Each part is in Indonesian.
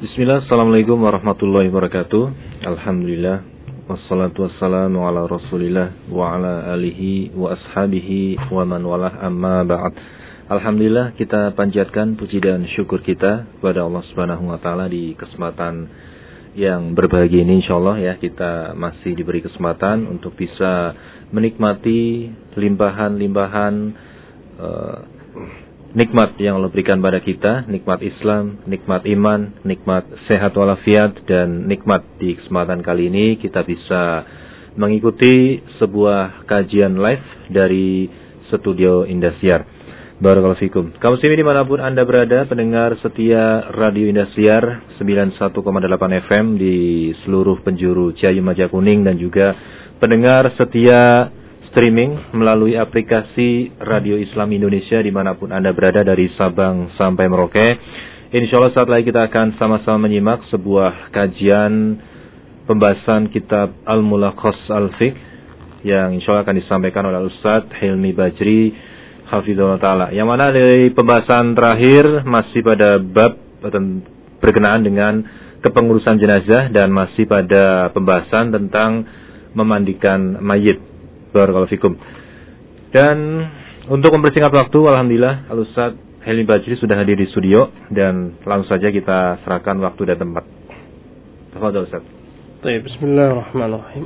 Bismillah, assalamualaikum warahmatullahi wabarakatuh. Alhamdulillah, wassalatu wassalamu ala rasulillah wa ala alihi wa ashabihi wa man walah, amma ba'd. Alhamdulillah, kita panjatkan puji dan syukur kita kepada Allah Subhanahu wa taala di kesempatan yang berbahagia ini. Insyaallah ya, kita masih diberi kesempatan untuk bisa menikmati limpahan-limpahan nikmat yang Allah berikan pada kita, nikmat Islam, nikmat iman, nikmat sehat walafiat, dan nikmat di kesempatan kali ini kita bisa mengikuti sebuah kajian live dari studio Indosiar. Barakallahu fikum. Kaum muslimin dimanapun Anda berada, pendengar setia Radio Indosiar 91,8 FM di seluruh penjuru Ciayu Majakuning, dan juga pendengar setia streaming melalui aplikasi Radio Islam Indonesia dimanapun Anda berada dari Sabang sampai Merauke. Insyaallah saat lagi kita akan sama-sama menyimak sebuah kajian pembahasan kitab Al-Mulakhas Al-Fiqh yang insyaallah akan disampaikan oleh Ustaz Hilmi Bajri Hafizahullah Ta'ala, yang mana dari pembahasan terakhir masih pada bab berkenaan dengan kepengurusan jenazah dan masih pada pembahasan tentang memandikan mayit. Barakallahu fikum. Dan untuk mempersingkat waktu, alhamdulillah Al-Ustaz Hilmi Bajri sudah hadir di studio, dan langsung saja kita serahkan waktu dan tempat. Tafadhol Ustaz. Baik, bismillahirrahmanirrahim.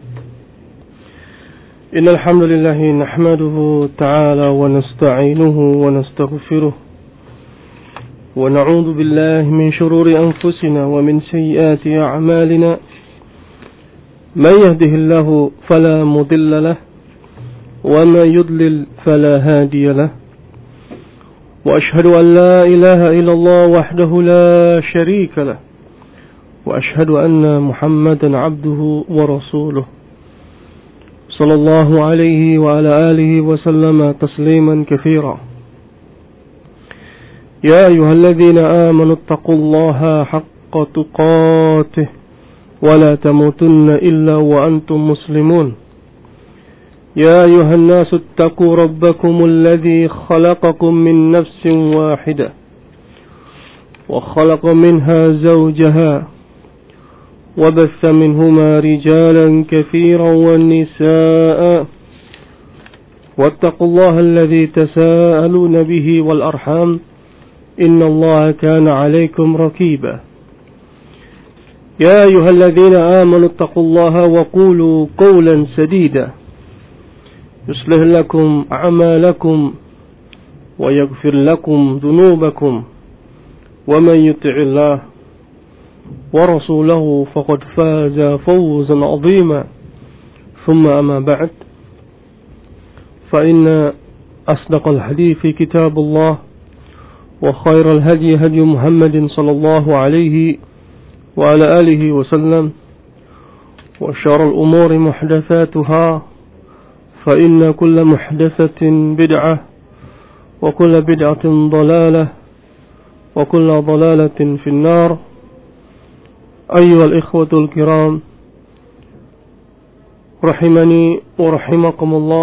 Innal hamdalillah nahmaduhu ta'ala wa nasta'inuhu wa nastaghfiruh wa na'udzu billahi min shururi anfusina wa min sayyiati a'malina. من يهده الله فلا مضل له وما يضلل فلا هادي له وأشهد أن لا إله إلا الله وحده لا شريك له وأشهد أن محمدا عبده ورسوله صلى الله عليه وعلى آله وسلم تسليما كثيرا. يا أيها الذين آمنوا اتقوا الله حق تقاته ولا تموتن إلا وأنتم مسلمون. يا أيها الناس اتقوا ربكم الذي خلقكم من نفس واحدة وخلق منها زوجها وبث منهما رجالا كثيرا والنساء واتقوا الله الذي تساءلون به والأرحام إن الله كان عليكم رقيبا. يا أيها الذين آمنوا اتقوا الله وقولوا قولا سديدا يصلح لكم أعمالكم ويغفر لكم ذنوبكم ومن يطع الله ورسوله فقد فاز فوزا عظيما. ثم أما بعد، فإن أصدق الحديث كتاب الله وخير الهدي هدي محمد صلى الله عليه وعلى آله وسلم وشر الأمور محدثاتها فإن كل محدثة بدعة وكل بدعة ضلالة وكل ضلالة في النار. أيها الإخوة الكرام رحمني ورحمكم الله.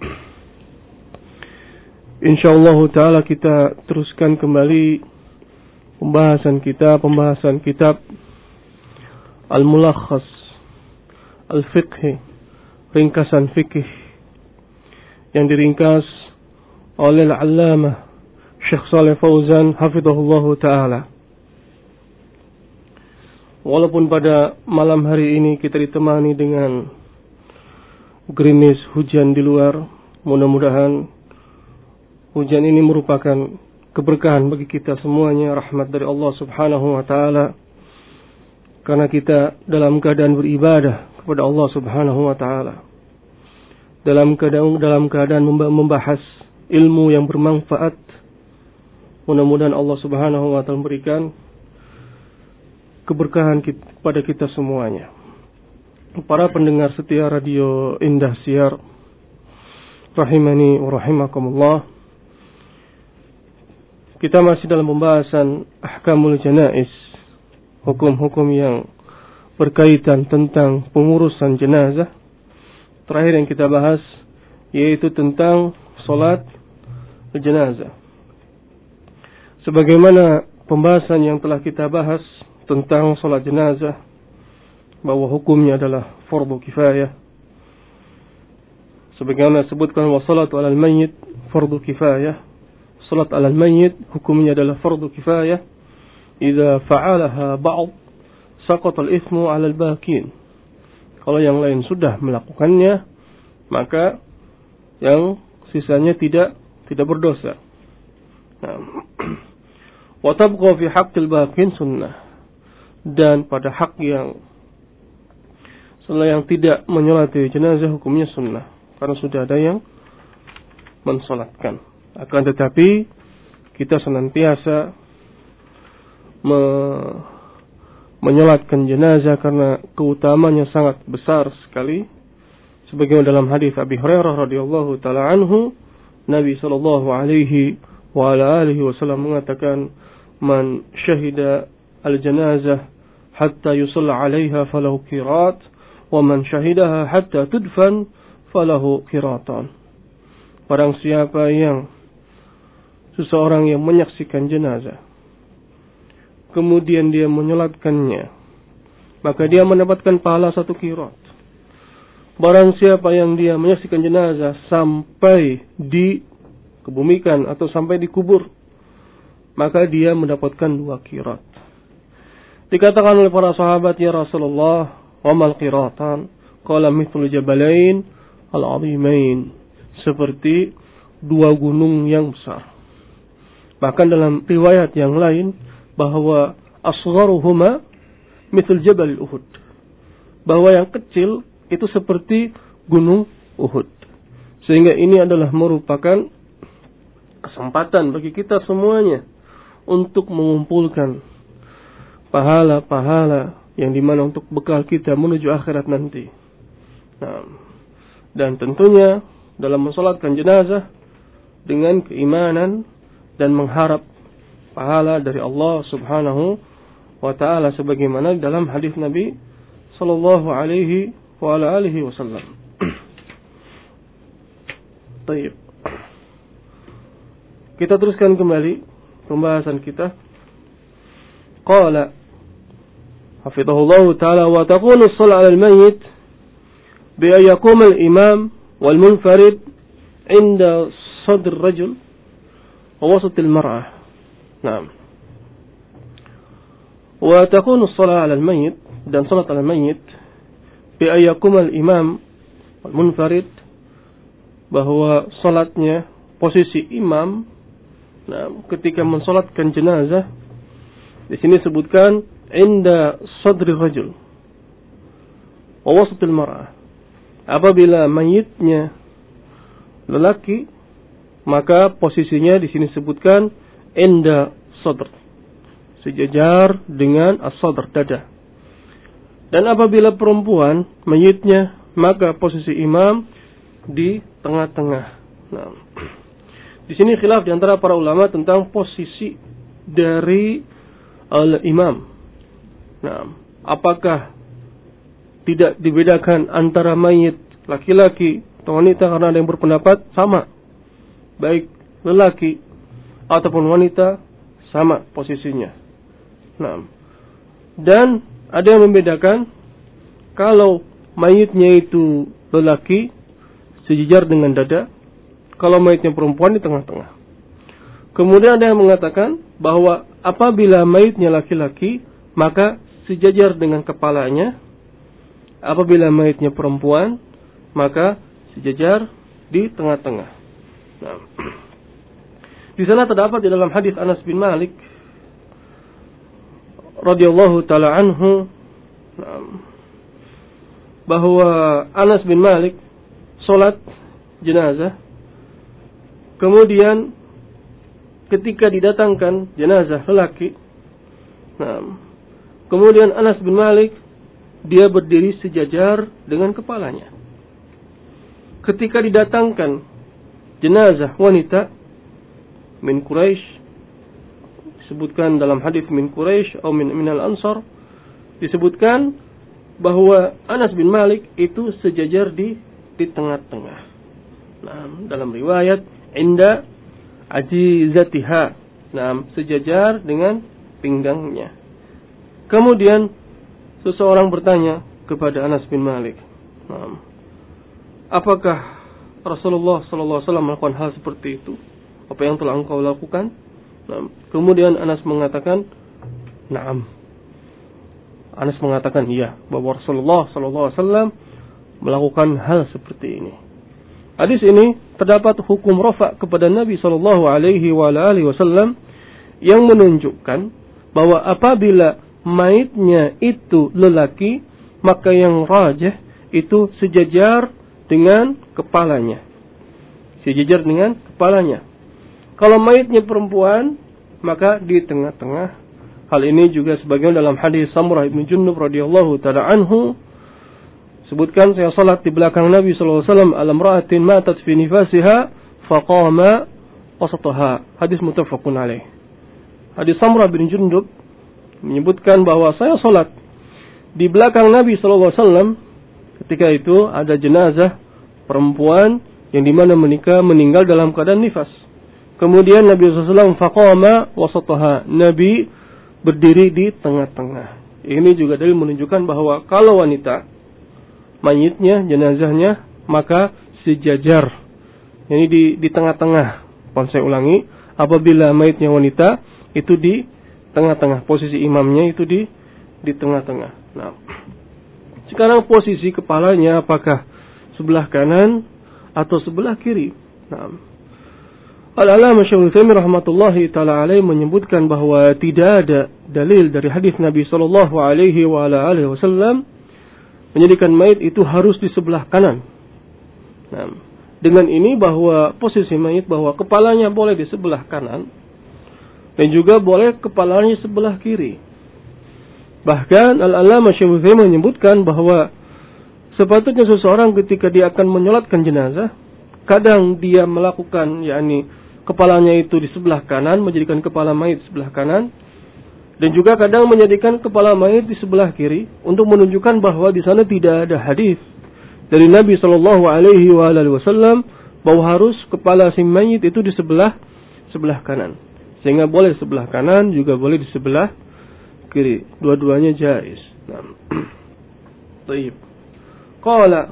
Insyaallah ta'ala kita teruskan kembali pembahasan kitab Al-Mulakhas Al-Fiqh, ringkasan fikih yang diringkas oleh Al-Allamah Syekh Shalih Fauzan hafizahullahu ta'ala. Walaupun pada malam hari ini kita ditemani dengan gerimis hujan di luar, mudah-mudahan hujan ini merupakan keberkahan bagi kita semuanya, rahmat dari Allah Subhanahu wa ta'ala, karena kita dalam keadaan beribadah kepada Allah Subhanahu wa ta'ala, dalam keadaan membahas ilmu yang bermanfaat. Mudah-mudahan Allah Subhanahu wa ta'ala memberikan keberkahan kepada kita semuanya. Para pendengar setia Radio Indosiar rahimani wa rahimakumullah, kita masih dalam pembahasan ahkamul janaiz, hukum-hukum yang berkaitan tentang pengurusan jenazah. Terakhir yang kita bahas yaitu tentang salat jenazah. Sebagaimana pembahasan yang telah kita bahas tentang salat jenazah bahwa hukumnya adalah fardu kifayah. Sebagaimana disebutkan wa salatu 'alal mayyit fardu kifayah. Salat 'alal mayyit hukumnya adalah fardu kifayah. Idza fa'alaha ba'd saqata al-ithmu 'alal bakin. Kalau yang lain sudah melakukannya, maka yang sisanya tidak berdosa. Wa tabqa fi haqqil baqin sunnah. Dan pada hak yang tidak menyolati jenazah hukumnya sunnah, karena sudah ada yang mensolatkan. Akan tetapi kita senantiasa menyolatkan jenazah karena keutamanya sangat besar sekali. Sebagaimana dalam hadis Abi Hurairah radhiyallahu taala anhu, Nabi sallallahu alaihi wa ala alihi wasallam mengatakan, "Man syahida al-janazah hatta yusalla 'alaiha falahu qirat, wa man syahidaha hatta tudfan falahu qiratan." Barang siapa yang seseorang yang menyaksikan jenazah kemudian dia menyolatkannya, maka dia mendapatkan pahala 1 qirat. Barang siapa yang dia menyaksikan jenazah sampai dikebumikan atau sampai dikubur, maka dia mendapatkan 2 qirat. Dikatakan oleh para sahabat, "Ya Rasulullah, wa mal qiratan?" Qala mithlu jabalain al-'azimain, seperti 2 gunung yang besar. Bahkan dalam riwayat yang lain bahwa asgharuhuma mithl jabal Uhud, bahwa yang kecil itu seperti gunung Uhud. Sehingga ini adalah merupakan kesempatan bagi kita semuanya untuk mengumpulkan pahala-pahala yang dimana untuk bekal kita menuju akhirat nanti. Dan tentunya dalam mensolatkan jenazah dengan keimanan dan mengharap pahala dari Allah Subhanahu wa taala sebagaimana dalam hadis Nabi sallallahu alaihi wa ala alihi wasallam. Baik. Kita teruskan kembali pembahasan kita. Qala hafizahullah taala wa taqulu as-salat 'ala al-mayyit bi an yaquma al-imam wal munfarid 'inda sadr ar-rajul wa wasat al-mar'ah. Naam. Wa takunu as-salat 'ala al-mayyit, dan salat 'ala al-mayyit bi an yaquma al-imam wal munfarid, bahwa salatnya posisi imam ketika mensalatkan jenazah. Di sini disebutkan inda sadri rajul wa wasatil mar'ah. Apabila mayitnya lelaki, maka posisinya di sini disebutkan inda sadr, sejajar dengan as-sadr, dada. Dan apabila perempuan mayitnya, maka posisi imam di tengah-tengah. Di sini khilaf di antara para ulama tentang posisi dari al-imam. Apakah tidak dibedakan antara mayit laki-laki atau wanita, karena ada yang berpendapat sama, baik lelaki ataupun wanita sama posisinya. Dan ada yang membedakan, kalau mayitnya itu lelaki sejajar dengan dada, kalau mayitnya perempuan di tengah-tengah. Kemudian ada yang mengatakan bahwa apabila mayitnya laki-laki, maka sejajar dengan kepalanya. Apabila mayitnya perempuan, maka sejajar di tengah-tengah. Di sana terdapat di dalam hadis Anas bin Malik radhiyallahu taala anhu, bahwa Anas bin Malik salat jenazah, kemudian ketika didatangkan jenazah lelaki, kemudian Anas bin Malik dia berdiri sejajar dengan kepalanya. Ketika didatangkan jenazah wanita min Quraisy, disebutkan dalam hadis min Quraisy atau minal Ansar, disebutkan bahwa Anas bin Malik itu sejajar di tengah-tengah. Dalam riwayat inda ajizatiha, sejajar dengan pinggangnya. Kemudian seseorang bertanya kepada Anas bin Malik, apakah Rasulullah SAW melakukan hal seperti itu? Apa yang telah engkau lakukan? Kemudian Anas mengatakan, na'am. Anas mengatakan iya, bahwa Rasulullah SAW melakukan hal seperti ini. Hadis ini terdapat hukum rafa kepada Nabi SAW yang menunjukkan bahwa apabila maitnya itu lelaki, maka yang rajih itu sejajar dengan kepalanya. Sejajar dengan kepalanya. Kalau maitnya perempuan, maka di tengah-tengah. Hal ini juga sebagian dalam hadis Samurah bin Jundub radhiyallahu taala anhu, sebutkan saya salat di belakang Nabi sallallahu alaihi wasallam ala imra'atin matat fi nifasiha faqama wasataha. Hadis muttafaqun alaih. Hadis Samurah bin Jundub menyebutkan bahwa saya salat di belakang Nabi sallallahu alaihi wasallam ketika itu ada jenazah perempuan yang dimana meninggal dalam keadaan nifas. Kemudian Nabi sallallahu alaihi wasallam faqama wasataha. Nabi berdiri di tengah-tengah. Ini juga dalil menunjukkan bahwa kalau wanita, mayitnya, jenazahnya, maka sejajar. Ini di tengah-tengah. Saya ulangi, apabila mayitnya wanita, itu di tengah-tengah. Posisi imamnya itu di tengah-tengah. Nah, sekarang posisi kepalanya apakah sebelah kanan atau sebelah kiri? Nah, Al-Allamah Syaikh Utsaimin rahmatullahi taala alaihi menyebutkan bahwa tidak ada dalil dari hadis Nabi sallallahu alaihi wasallam menjadikan mayit itu harus di sebelah kanan. Nah, dengan ini bahwa posisi mayit bahwa kepalanya boleh di sebelah kanan dan juga boleh kepalanya sebelah kiri. Bahkan Al-Allamah Syaikh Utsaimin menyebutkan bahwa sepatutnya seseorang ketika dia akan menyolatkan jenazah, kadang dia melakukan kepalanya itu di sebelah kanan, menjadikan kepala mayit sebelah kanan, dan juga kadang menjadikan kepala mayit di sebelah kiri untuk menunjukkan bahwa di sana tidak ada hadis dari Nabi sallallahu alaihi wasallam bahwa harus kepala si mayit itu di sebelah kanan. Sehingga boleh sebelah kanan juga boleh di sebelah kiri. Dua-duanya jaiz. Nah. Baik. Qala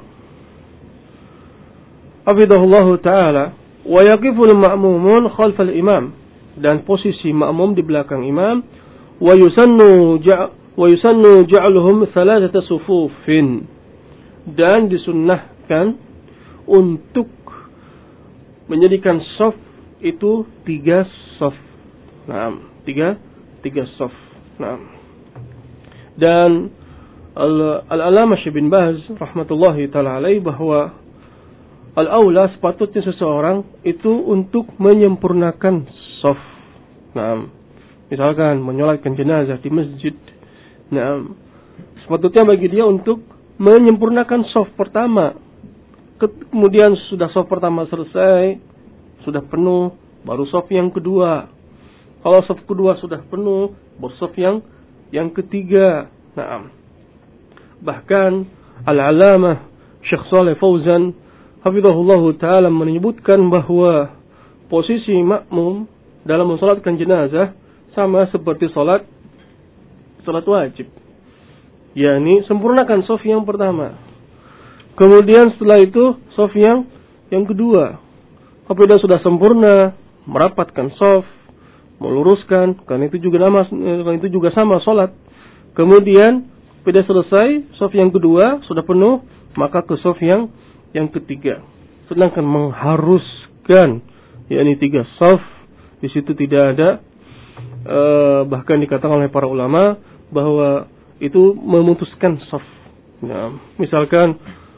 hafidhahullahu taala wa yaqiful ma'mumun khalfal imam, dan posisi makmum di belakang imam, wa yusannu ja'aluhum thalathata sufufin, dan disunnahkan untuk menjadikan shaf itu 3 shaf. Nah, 3 shaf. Nah. Dan Al-Allamah Syekh bin Baz rahmatullahi taala alaihi bahwa al-aula sepatutnya seseorang itu untuk menyempurnakan shaf. Nah, misalkan menyolatkan jenazah di masjid. Nah, sepatutnya bagi dia untuk menyempurnakan shaf pertama. Kemudian sudah shaf pertama selesai, sudah penuh, baru shaf yang kedua. Kalau shaf kedua sudah penuh, baru shaf yang ketiga. Nah, bahkan Al-Allamah Syekh Shalih Fauzan hafizahullahu ta'ala menyebutkan bahwa posisi makmum dalam mensolatkan jenazah sama seperti salat wajib. yakni sempurnakan shaf yang pertama. Kemudian setelah itu shaf yang kedua. Apabila sudah sempurna, merapatkan shaf, meluruskan, karena itu juga sama salat. Kemudian apabila selesai shaf yang kedua sudah penuh, maka ke shaf yang ketiga. Sedangkan mengharuskan yakni 3 shaf, di situ tidak ada bahkan dikatakan oleh para ulama bahwa itu memutuskan shaf. Ya, misalkan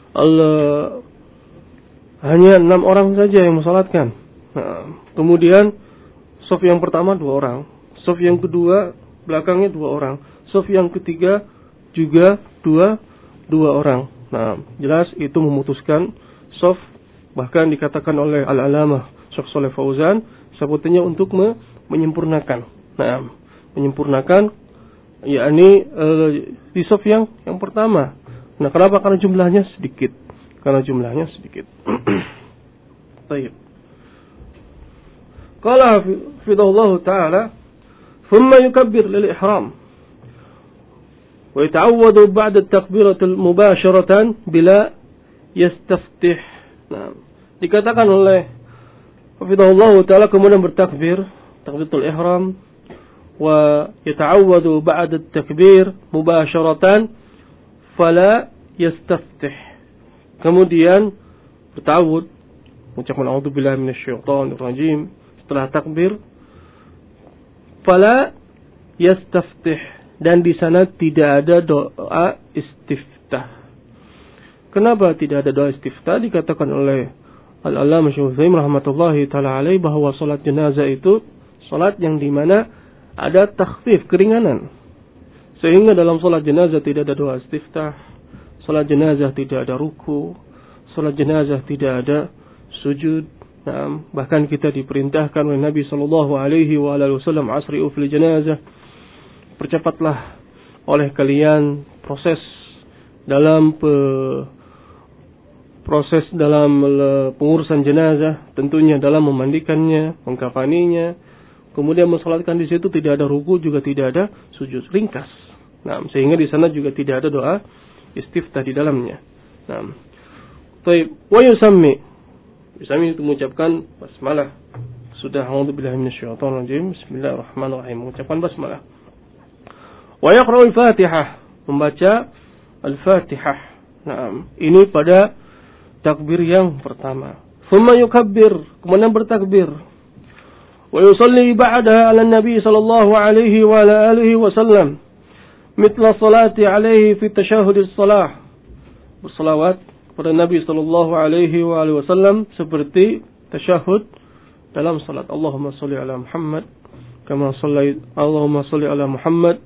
hanya 6 orang saja yang mensalatkan. Nah, kemudian shaf yang pertama 2 orang, shaf yang kedua belakangnya 2 orang, shaf yang ketiga juga 2 orang. Nah, jelas itu memutuskan shaf, bahkan dikatakan oleh Al-Allamah Syekh Shalih Fauzan sebetulnya untuk menyempurnakan. Nah, menyempurnakan yakni di shaf yang pertama. Nah, kenapa? Karena jumlahnya sedikit. Baik. Qala hafidhahullah ta'ala, "Thumma yukabbir lil ihram." Wa yata'awwadu ba'da at-takbiratul mubasharatan bila yastaftih. Nah, dikatakan oleh hafizahullah taala kemudian bertakbir, takbiratul ihram, wa yata'awwadu ba'da at-takbir mubasharatan fala yastaftih. Kemudian bertawud, mengucapkan a'udzubillahi minasyaitonir rajim setelah takbir, fala yastaftih, dan di sana tidak ada doa istiftah. Kenapa tidak ada doa istiftah? Dikatakan oleh Al-Allamah Syaikhul rahmatullahi taala alaih bahwa salat jenazah itu salat yang di mana ada takhfif, keringanan. Sehingga dalam salat jenazah tidak ada doa istiftah, salat jenazah tidak ada ruku, salat jenazah tidak ada sujud. Nah, bahkan kita diperintahkan oleh Nabi sallallahu alaihi wasallam, asri'u fil janazah, percepatlah oleh kalian proses dalam pengurusan jenazah, tentunya dalam memandikannya, mengkafaninya, kemudian mensalatkan di situ, tidak ada ruku juga tidak ada sujud, ringkas. Nah, sehingga di sana juga tidak ada doa istiftah di dalamnya. Nah, baik, wa yusammi itu mengucapkan basmalah. Sudah, a'udzubillahi minasyaitonir rajim, bismillahirrahmanirrahim, mengucapkan basmalah. Wa yaqra'ul Fatihah, membaca Al-Fatihah. Nah, ini pada takbir yang pertama. Thumma yukabbir, kemudian bertakbir. Wa yusalli ba'daha 'ala Nabi sallallahu alaihi wa ala alihi wasallam mithla salati alaihi fi tasyahhudis shalah. Bersalawat kepada Nabi sallallahu alaihi wa alihi wasallam seperti tasyahud dalam salat. Allahumma shalli ala Muhammad kama shallaita, Allahumma shalli ala Muhammad,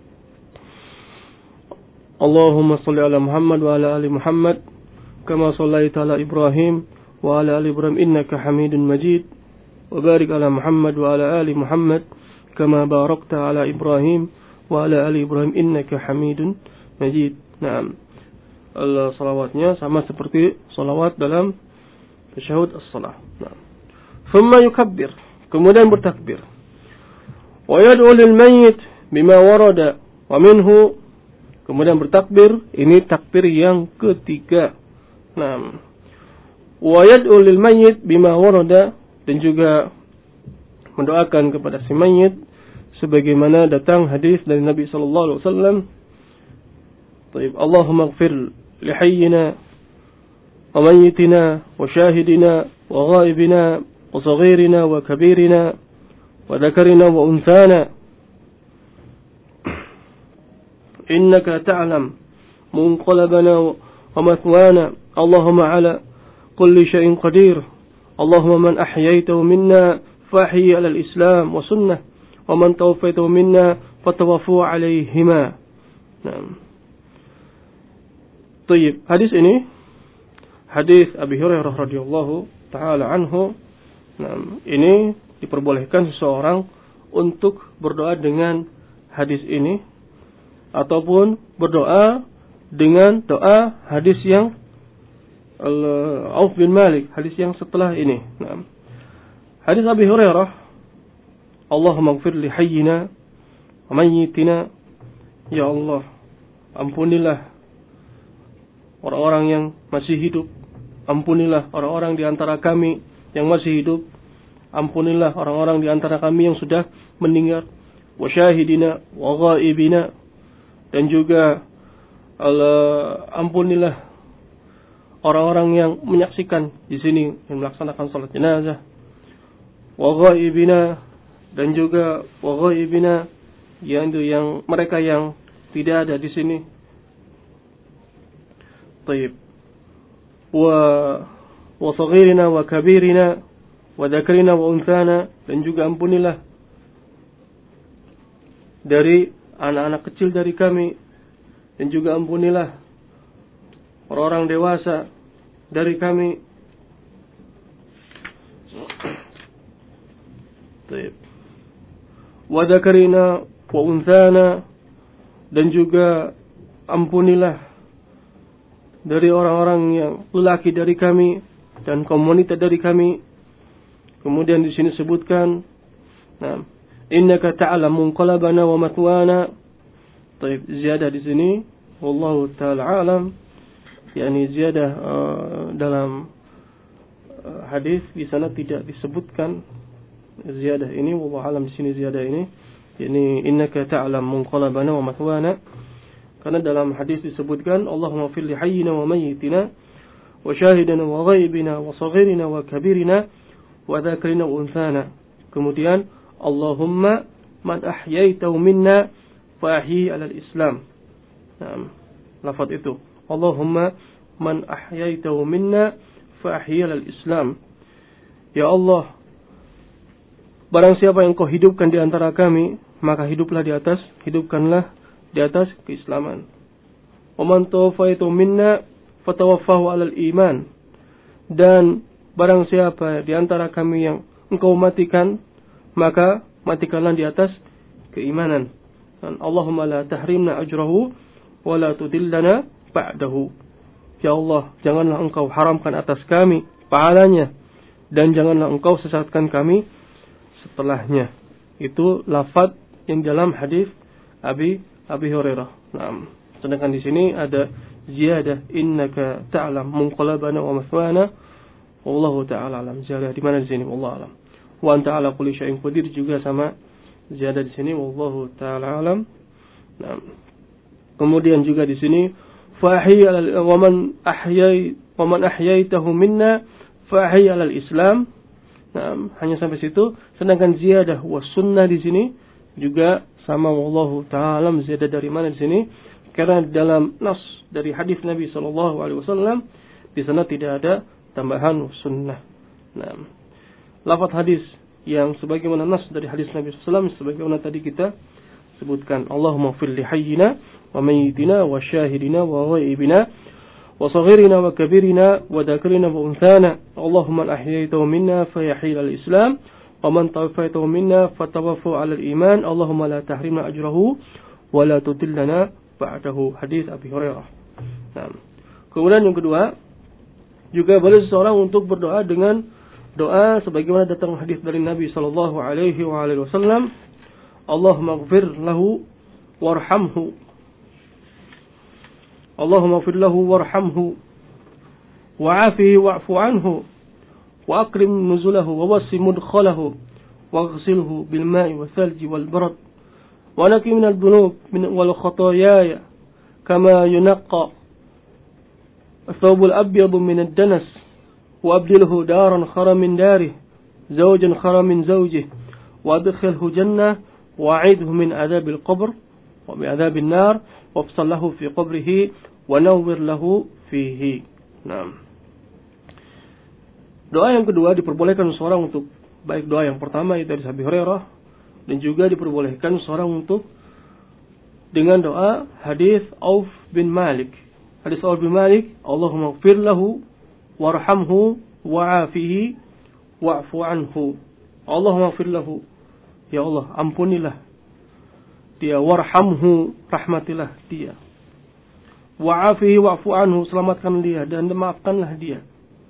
Allahumma shalli ala Muhammad wa ala ali Muhammad kama shallaita ala Ibrahim wa ala ali Ibrahim innaka Hamidun Majid, wa barik ala Muhammad wa ala ali Muhammad kama barakta ala Ibrahim wa ala ali Ibrahim innaka Hamidun Majid. Naam. Salawatnya sama seperti salawat dalam tasyahud as-salah. Nah. Thumma yukabbir, kemudian bertakbir. Wa yad'u lil mayyit bima warada wa minhu, kemudian bertakbir, ini takbir yang ketiga. Nah. Wa yad'u lil mayyit bima warada, dan juga mendoakan kepada si mayit sebagaimana datang hadis dari Nabi sallallahu alaihi wasallam. Baik, Allahumma ighfir لحينا وميتنا وشاهدنا وغائبنا وصغيرنا وكبيرنا وذكرنا وأنثانا إنك تعلم منقلبنا ومثوانا اللهم على كل شيء قدير اللهم من أحييته منا فأحيي على الإسلام وسنة ومن توفيته منا فتوفوا عليهما. Tayyib, hadis ini hadis Abi Hurairah radhiyallahu taala anhu. Nah, ini diperbolehkan seseorang untuk berdoa dengan hadis ini ataupun berdoa dengan doa hadis yang Auf bin Malik, hadis yang setelah ini. Nah, hadis Abi Hurairah, Allahumma ighfir li hayyina wa mayyitina, ya Allah, ampunilah orang-orang yang masih hidup, ampunilah orang-orang di antara kami yang masih hidup, ampunilah orang-orang di antara kami yang sudah meninggal, wa syahidina wa ghaibina, dan juga ampunilah orang-orang yang menyaksikan di sini yang melaksanakan salat jenazah, wa ghaibina, dan juga wa ghaibina, yang mereka yang tidak ada di sini. Tayyib. Wa saghirina wa kabirina wa dzakarina wa unthana, dan juga ampunilah dari anak-anak kecil dari kami, dan juga ampunilah orang-orang dewasa dari kami. Tayyib. Wa dzakarina wa unthana, dan juga ampunilah dari orang-orang yang lelaki dari kami dan kaum wanita dari kami. Kemudian di sini sebutkan, nah, innaka ta'lamu munqalabana wa matwana, Taib, ziyadah di sini wallahu taala alam, yakni ziyadah dalam hadis di sana tidak disebutkan ziyadah ini, wallahu alam di sini ziyadah ini, yakni innaka ta'lam munqalabana wa mathwana. Karena dalam hadis disebutkan Allahumma fil li hayyina wa mayyitina wa syahidina wa ghaibina wa saghirina wa kabirina wa dzakarina wa unthana. Kemudian Allahumma man ahyaitahu minna fa ahyi 'alal Islam. Nah, lafaz itu. Allahumma man ahyaitahu minna fa ahyi 'alal Islam. Ya Allah, barang siapa yang kau hidupkan di antara kami, maka hidupkanlah di atas keislaman. Wa man tawaffaytu minna fatawaffahu 'alal iman. Dan barang siapa di antara kami yang engkau matikan, maka matikanlah di atas keimanan. Dan Allahumma la tahrimna ajrahu wa la tudillana ba'dahu. Ya Allah, janganlah engkau haramkan atas kami pahalanya, dan janganlah engkau sesatkan kami setelahnya. Itu lafaz yang dalam hadis Abi Hurairah. Nah, sedangkan di sini ada ziyadah innaka ta'lam munqalabana wa mathwana wallahu ta'ala alam. Ziyadah di mana di sini? Wallahu alam. Wa anta ala kulli syai'in qadir juga sama ziyadah di sini wallahu ta'ala alam. Nah, kemudian juga di sini fahi wa man ahyaitahu minna fahi 'alal Islam. Nah, hanya sampai situ. Sedangkan ziyadah wa sunnah di sini juga sama wallahu ta'ala alam. Ziyadah dari mana di sini? Karena dalam nas dari hadis Nabi sallallahu alaihi wasallam di sana tidak ada tambahan sunnah. Nah, lafaz hadis yang sebagaimana nas dari hadis Nabi sallallahu alaihi wasallam sebagaimana tadi kita sebutkan, Allahumma fil li hayyina wa mayyitina wa syahidina wa ghaibina wa saghirina wa kabirina wa dhakrina wa unthana. Allahumma ahyaytahu minna fa yahyi al-islam wa man tawaffaytahu minna fatawaffahu 'ala al-iman. Allahumma la tahrimna ajrahu wa la tudillana ba'dahu. Hadis Abi Hurairah. Nah, kemudian yang kedua, juga boleh seseorang untuk berdoa dengan doa sebagaimana datang hadis dari Nabi sallallahu alaihi wasallam, Allahumma ighfir lahu warhamhu. Allahumma ighfir lahu warhamhu wa'afihi wa'fu anhu wa akrim nuzulahu wa wasi mudkhalahu waghsilhu bil ma'i wal thalji wal barad wa naqi minal dhunub wal khataaya kama yunaqqa الثوب الأبيض من الدنس وأبدله دارا خيرا من داره زوجا خيرا من زوجه وأدخله جنة وأعيده من عذاب القبر ومن عذاب النار وافصل له في قبره ونور له فيه. Nah, doa yang kedua diperbolehkan seorang untuk, baik doa yang pertama itu dari Abi Hurairah, dan juga diperbolehkan seorang untuk dengan doa hadis Auf bin Malik. Hadis Auf bin Malik, Allahumma ighfir lahu warhamhu wa'afihi wa'fu anhu. Allahumma ighfir lahu, ya Allah ampunilah dia, warhamhu rahmatilah dia, wa'afihi wa'fu anhu selamatkan dia dan maafkanlah dia,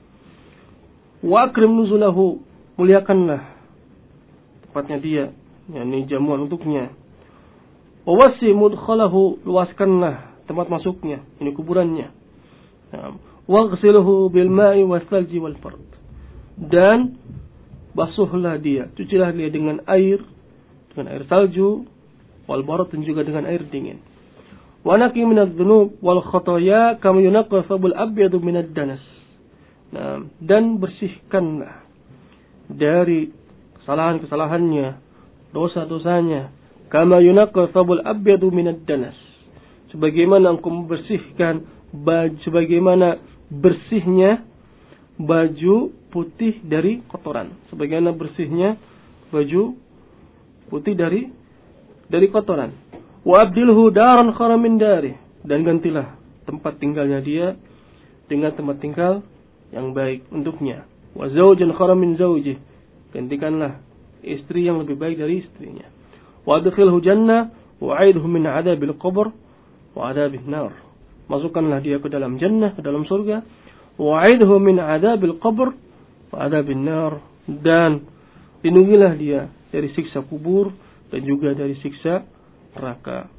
wa akrim nuzulahu muliakanlah tempatnya dia, yakni jamuan untuknya, wa wasi mudkhalahu luaskanlah tempat masuknya, ini kuburannya. Waghsilhu bil ma'i was thalji wal fard. Dan basuhlah dia, cucilah dia dengan air salju, wal barad, dan juga dengan air dingin. Wa naqi minadz dzunub wal khataaya kama yunqqa thawbul abyad minad danas. Nah, dan bersihkanlah dari kesalahan-kesalahannya, dosa-dosanya, kama yunqqa thawbul abyad minad danas. Sebagaimana engkau membersihkan baju, sebagaimana bersihnya baju putih dari kotoran, sebagaimana bersihnya baju putih dari kotoran. Wa abdilhu daran khairan min darih, dan gantilah tempat tinggalnya dia dengan tempat tinggal yang baik untuknya. Wa zawjan khairan min zawjih, gantikanlah istri yang lebih baik dari istrinya. Wa adkhilhu jannah wa a'idhu min 'adzabil qabr wa 'adzabin nar, masukkanlah dia ke dalam jannah, ke dalam surga. Wa'idhu min 'adzabil qabr wa 'adzabin nar, dan lindungilah dia dari siksa kubur dan juga dari siksa neraka.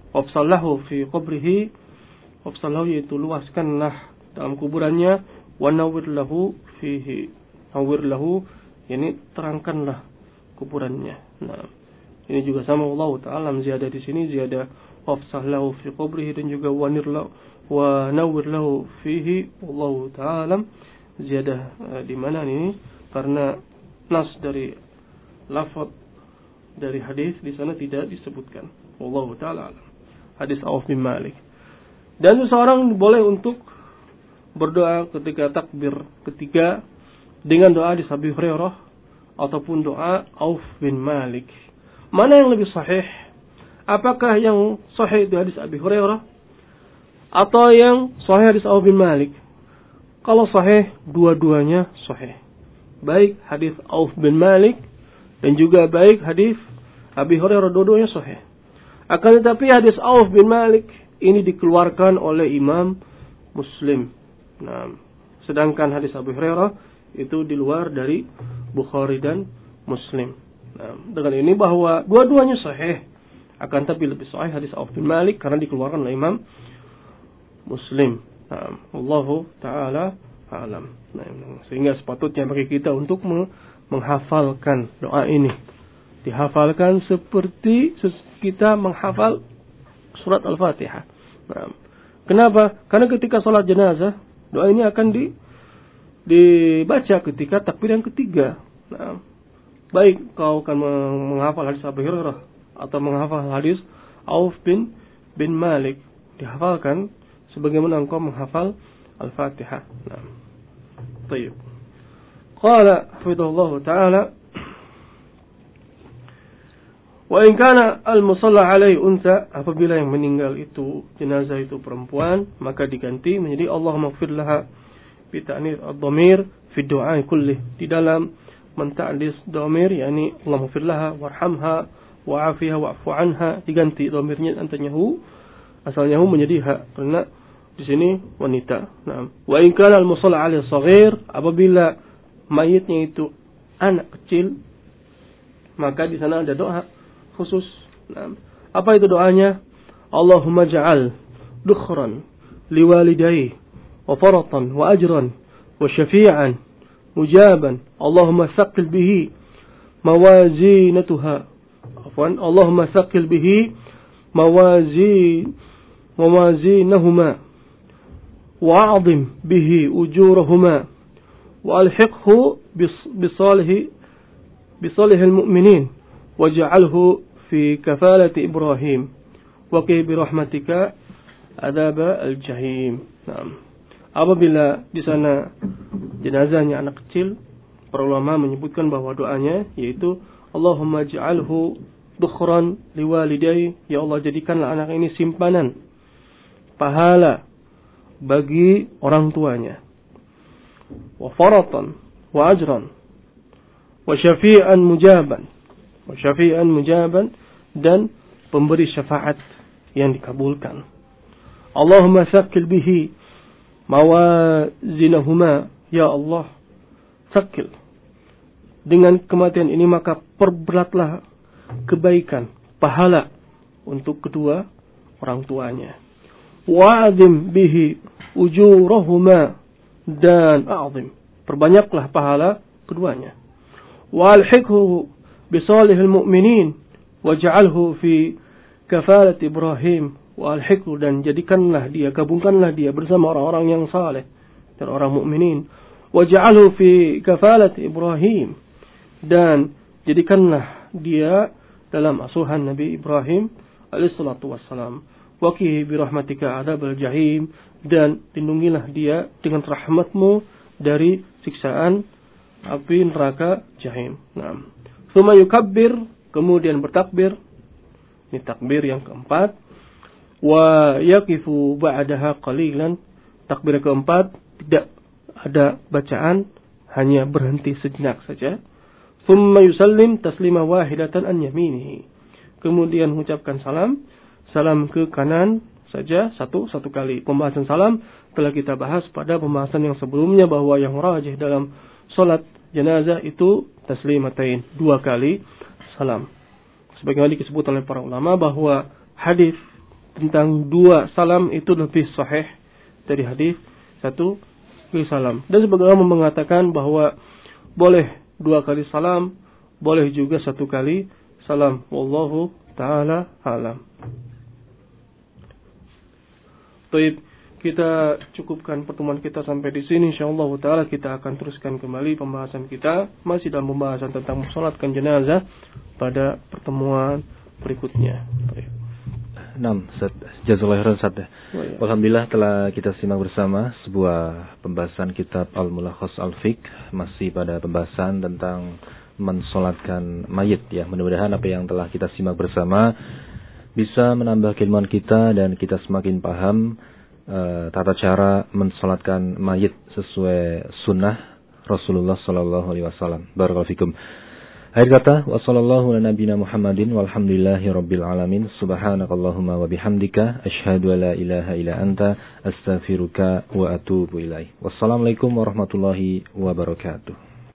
wafsallahu fi qabrihi, wafsallahu yaitu luaskanlah dalam kuburannya, wa nawwir lahu fihi, nawwir lahu yani terangkanlah kuburannya. Nah, ini juga sama Allah Ta'ala ziyadah di sini, ziyadah wafsallahu fi qabrihi dan juga wa nawwir lahu fihi. Allah Ta'ala ziyadah di mana ini? Karena nas dari lafaz dari hadis di sana tidak disebutkan. Allah Ta'ala alam. Hadis Auf bin Malik. Dan seseorang boleh untuk berdoa ketika takbir ketiga dengan doa di Abi Hurairah ataupun doa Auf bin Malik. Mana yang lebih sahih? Apakah yang sahih di hadis Abi Hurairah atau yang sahih hadis Auf bin Malik? Kalau sahih, dua-duanya sahih. Baik hadis Auf bin Malik dan juga baik hadis Abi Hurairah, dua-duanya sahih. Akan tetapi hadis Auf bin Malik ini dikeluarkan oleh Imam Muslim. Nah, sedangkan hadis Abi Hurairah itu di luar dari Bukhari dan Muslim. Nah, dengan ini bahwa dua-duanya sahih. Akan tetapi lebih sahih hadis Auf bin Malik karena dikeluarkan oleh Imam Muslim. Nah, Allahu Ta'ala a'lam. Nah, sehingga sepatutnya bagi kita untuk menghafalkan doa ini. Dihafalkan seperti kita menghafal surat Al-Fatihah. Nah, kenapa? Karena ketika sholat jenazah, doa ini akan dibaca ketika takbir yang ketiga. Nah, baik kau akan menghafal hadis Abu Hurairah atau menghafal hadis Auf bin Malik, dihafalkan sebagaimana engkau menghafal Al-Fatihah. Nah, baik. Qala hafidhahullah ta'ala, wa in kana al-musalla alaihi unsa, apabila yang meninggal itu jenazah itu perempuan, maka diganti menjadi Allahumma ighfir laha bi ta'nits ad-dhamir fi du'a kulli, di dalam menta'nis dhamir yakni Allahumma ighfir laha warhamha wa'afiha wa'fu anha, diganti dhamirnya antara hu, asalnya hu menjadi ha karena di sini wanita. Nah, wa in kana al-musalla alaihi shaghir, apabila mayitnya itu anak kecil, maka di sana ada doa khusus. Nah, apa itu doanya? Allahumma ja'al dukhran liwalidayhi wa faratan wa ajran wa syafi'an mujaban. Allahumma thaqil bihi mawazinatuha. Afwan, Allahumma thaqil bihi mawazinahuma wa 'azim bihi ujurahuma wa alhiqhu bisalih al-mu'minin waj'alhu fi kafalati Ibrahim wa qi bi rahmatika adzab al-jahim. Nah, apabila di sana jenazahnya anak kecil, para ulama menyebutkan bahwa doanya yaitu Allahumma ij'alhu dukhran liwalidayhi, ya Allah jadikanlah anak ini simpanan pahala bagi orang tuanya, wa faratan wa ajran wa syafi'an mujaban, dan pemberi syafaat yang dikabulkan. Allahumma tsaqil bihi mawazinahuma, ya Allah tsaqil dengan kematian ini maka perberatlah kebaikan pahala untuk kedua orang tuanya. Wa'azim bihi ujurahuma, dan a'zim perbanyaklah pahala keduanya. Walhiqhu bisalihil mu'minin waj'alhu fi kafalat Ibrahim, walhiqhu, dan jadikanlah dia, gabungkanlah dia bersama orang-orang yang saleh dan orang mukminin. Waj'alhu fi kafalat Ibrahim, dan jadikanlah dia dalam asuhan Nabi Ibrahim alaihissalatu wassalam. Waqihi bi rahmatika adzabal jahim, dan lindungilah dia dengan rahmatmu dari siksaan api neraka jahim. Nah, tsumma yukabbir, kemudian bertakbir. Ini takbir yang keempat. Wa yaqifu ba'daha qalilan, takbir keempat tidak ada bacaan, hanya berhenti sejenak saja. Tsumma yusallim taslima wahidatan an yaminihi, kemudian mengucapkan salam ke kanan saja satu kali. Pembahasan salam telah kita bahas pada pembahasan yang sebelumnya bahwa yang rajih dalam salat jenazah itu taslimatain, 2 kali salam. Sebagaimana disebut oleh para ulama bahwa hadis tentang 2 salam itu lebih sahih dari hadis 1 kali salam. Dan sebagian ulama mengatakan bahwa boleh 2 kali salam, boleh juga 1 kali salam. Wallahu ta'ala alam. Baik, kita cukupkan pertemuan kita sampai di sini. Insyaallah taala kita akan teruskan kembali pembahasan kita masih dalam pembahasan tentang mensolatkan jenazah pada pertemuan berikutnya. Baik. Jazakallahu khairan Ustaz. Alhamdulillah telah kita simak bersama sebuah pembahasan kitab Al-Mulakhas Al-Fiqh, masih pada pembahasan tentang mensolatkan mayit ya. Mudah-mudahan apa yang telah kita simak bersama bisa menambah keilmuan kita dan kita semakin paham tata cara mensolatkan mayit sesuai sunnah Rasulullah sallallahu alaihi wasallam. Barakallahu fikum. Akhir kata, wa sallallahu ala nabiyina Muhammadin walhamdulillahi rabbil alamin. Subhanakallahumma wa bihamdika asyhadu an la ilaha illa anta astaghfiruka wa atubu ilaik. Wassalamualaikum warahmatullahi wabarakatuh.